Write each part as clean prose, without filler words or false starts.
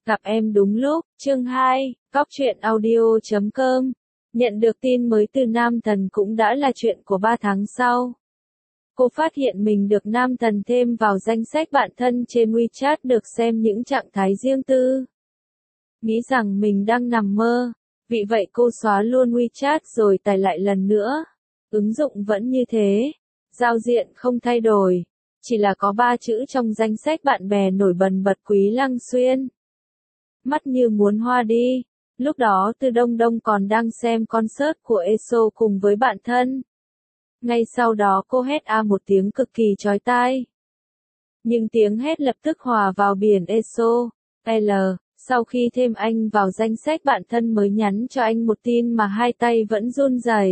Gặp em đúng lúc, chương 2, Cóc truyện audio.com. Nhận được tin mới từ Nam Thần cũng đã là chuyện của 3 tháng sau. Cô phát hiện mình được Nam Thần thêm vào danh sách bạn thân trên WeChat được xem những trạng thái riêng tư. Nghĩ rằng mình đang nằm mơ, vì vậy cô xóa luôn WeChat rồi tải lại lần nữa. Ứng dụng vẫn như thế, giao diện không thay đổi, chỉ là có 3 chữ trong danh sách bạn bè nổi bật Quý Lăng Xuyên. Mắt như muốn hoa đi, lúc đó Từ Đông Đông còn đang xem concert của ESO cùng với bạn thân. Ngay sau đó cô hét a một tiếng cực kỳ chói tai. Nhưng tiếng hét lập tức hòa vào biển ESO. Sau khi thêm anh vào danh sách bạn thân mới nhắn cho anh một tin mà hai tay vẫn run rẩy.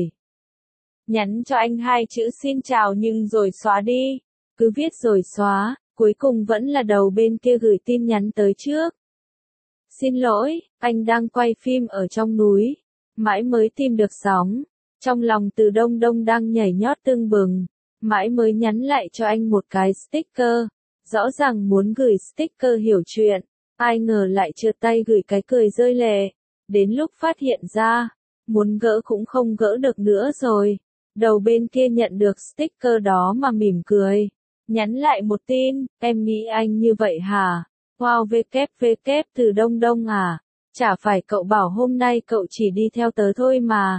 Nhắn cho anh 2 chữ xin chào nhưng rồi xóa đi. Cứ viết rồi xóa, cuối cùng vẫn là đầu bên kia gửi tin nhắn tới trước. Xin lỗi, anh đang quay phim ở trong núi. Mãi mới tìm được sóng. Trong lòng Từ Đông Đông đang nhảy nhót tưng bừng. Mãi mới nhắn lại cho anh một cái sticker. Rõ ràng muốn gửi sticker hiểu chuyện. Ai ngờ lại trượt tay gửi cái cười rơi lệ. Đến lúc phát hiện ra, muốn gỡ cũng không gỡ được nữa rồi. Đầu bên kia nhận được sticker đó mà mỉm cười. Nhắn lại một tin, em nghĩ anh như vậy hả? Wow WWW Từ Đông Đông à? Chả phải cậu bảo hôm nay cậu chỉ đi theo tớ thôi mà.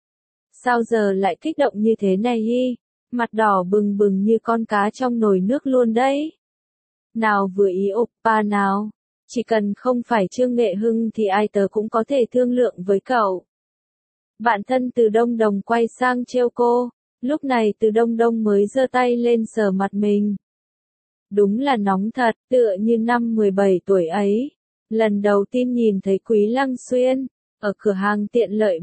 Sao giờ lại kích động như thế này hi? Mặt đỏ bừng bừng như con cá trong nồi nước luôn đấy. Nào vừa ý oppa nào. Chỉ cần không phải Trương Nghệ Hưng thì ai tớ cũng có thể thương lượng với cậu. Bạn thân Từ Đông Đông quay sang trêu cô. Lúc này Từ Đông Đông mới giơ tay lên sờ mặt mình. Đúng là nóng thật, tựa như năm 17 tuổi ấy. Lần đầu tiên nhìn thấy Quý Lăng Xuyên, ở cửa hàng tiện lợi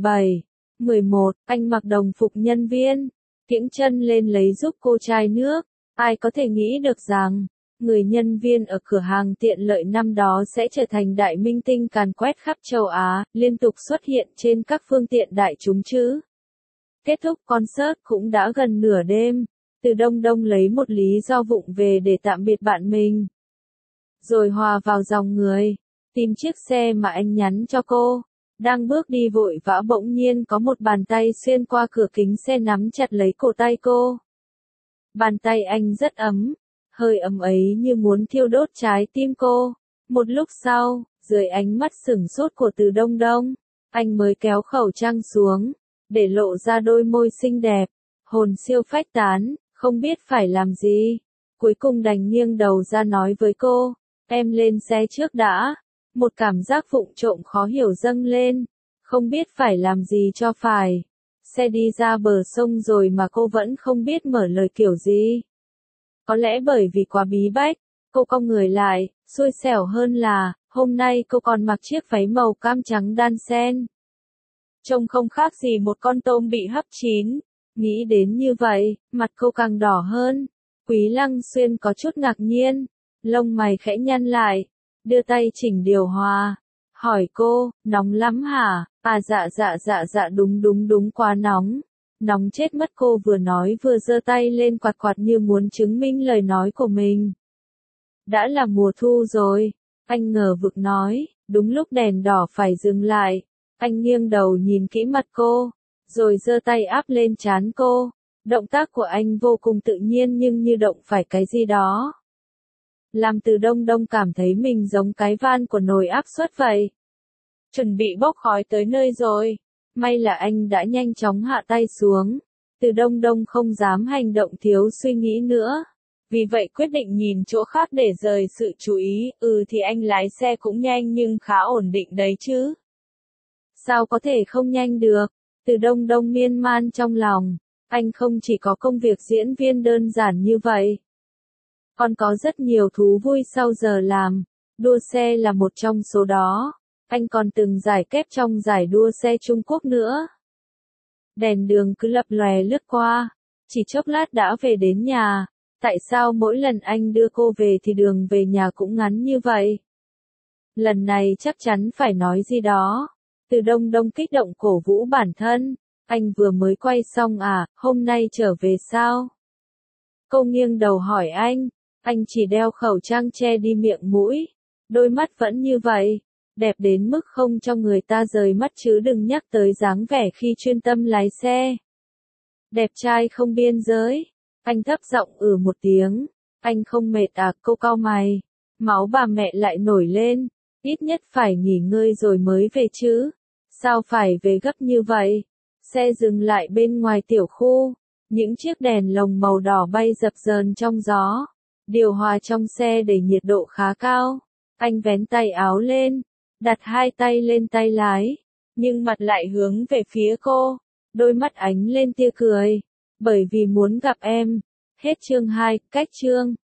7/11, anh mặc đồng phục nhân viên, kiễng chân lên lấy giúp cô chai nước. Ai có thể nghĩ được rằng, người nhân viên ở cửa hàng tiện lợi năm đó sẽ trở thành đại minh tinh càn quét khắp châu Á, liên tục xuất hiện trên các phương tiện đại chúng chứ. Kết thúc concert cũng đã gần nửa đêm. Từ Đông Đông lấy một lý do vụng về để tạm biệt bạn mình. Rồi hòa vào dòng người, tìm chiếc xe mà anh nhắn cho cô. Đang bước đi vội vã bỗng nhiên có một bàn tay xuyên qua cửa kính xe nắm chặt lấy cổ tay cô. Bàn tay anh rất ấm, hơi ấm ấy như muốn thiêu đốt trái tim cô. Một lúc sau, dưới ánh mắt sửng sốt của Từ Đông Đông, anh mới kéo khẩu trang xuống, để lộ ra đôi môi xinh đẹp, hồn siêu phách tán. Không biết phải làm gì. Cuối cùng đành nghiêng đầu ra nói với cô, em lên xe trước đã. Một cảm giác vụng trộm khó hiểu dâng lên. Không biết phải làm gì cho phải. Xe đi ra bờ sông rồi mà cô vẫn không biết mở lời kiểu gì. Có lẽ bởi vì quá bí bách, cô cong người lại, xui xẻo hơn là, hôm nay cô còn mặc chiếc váy màu cam trắng đan xen. Trông không khác gì một con tôm bị hấp chín. Nghĩ đến như vậy, mặt cô càng đỏ hơn. Quý Lăng Xuyên có chút ngạc nhiên, lông mày khẽ nhăn lại, đưa tay chỉnh điều hòa, hỏi cô, nóng lắm hả? À dạ đúng quá nóng. Nóng chết mất, cô vừa nói vừa giơ tay lên quạt quạt như muốn chứng minh lời nói của mình. Đã là mùa thu rồi, anh ngờ vực nói, đúng lúc đèn đỏ phải dừng lại. Anh nghiêng đầu nhìn kỹ mặt cô. Rồi giơ tay áp lên trán cô. Động tác của anh vô cùng tự nhiên nhưng như động phải cái gì đó. Làm Từ Đông Đông cảm thấy mình giống cái van của nồi áp suất vậy. Chuẩn bị bốc khói tới nơi rồi. May là anh đã nhanh chóng hạ tay xuống. Từ Đông Đông không dám hành động thiếu suy nghĩ nữa. Vì vậy quyết định nhìn chỗ khác để rời sự chú ý. Thì anh lái xe cũng nhanh nhưng khá ổn định đấy chứ. Sao có thể không nhanh được? Từ Đông Đông miên man trong lòng, anh không chỉ có công việc diễn viên đơn giản như vậy. Còn có rất nhiều thú vui sau giờ làm, đua xe là một trong số đó. Anh còn từng giải kép trong giải đua xe Trung Quốc nữa. Đèn đường cứ lập lòe lướt qua, chỉ chốc lát đã về đến nhà. Tại sao mỗi lần anh đưa cô về thì đường về nhà cũng ngắn như vậy? Lần này chắc chắn phải nói gì đó. Từ Đông Đông kích động cổ vũ bản thân. Anh vừa mới quay xong à, hôm nay trở về sao? Cô nghiêng đầu hỏi anh chỉ đeo khẩu trang che đi miệng mũi. Đôi mắt vẫn như vậy, đẹp đến mức không cho người ta rời mắt chứ đừng nhắc tới dáng vẻ khi chuyên tâm lái xe. Đẹp trai không biên giới. Anh thấp giọng một tiếng. Anh không mệt à? Cô cau mày. Máu bà mẹ lại nổi lên. Ít nhất phải nghỉ ngơi rồi mới về chứ. Sao phải về gấp như vậy? Xe dừng lại bên ngoài tiểu khu. Những chiếc đèn lồng màu đỏ bay dập dờn trong gió. Điều hòa trong xe để nhiệt độ khá cao. Anh vén tay áo lên, đặt hai tay lên tay lái, nhưng mặt lại hướng về phía cô. Đôi mắt ánh lên tia cười. Bởi vì muốn gặp em. Hết chương 2, cách chương.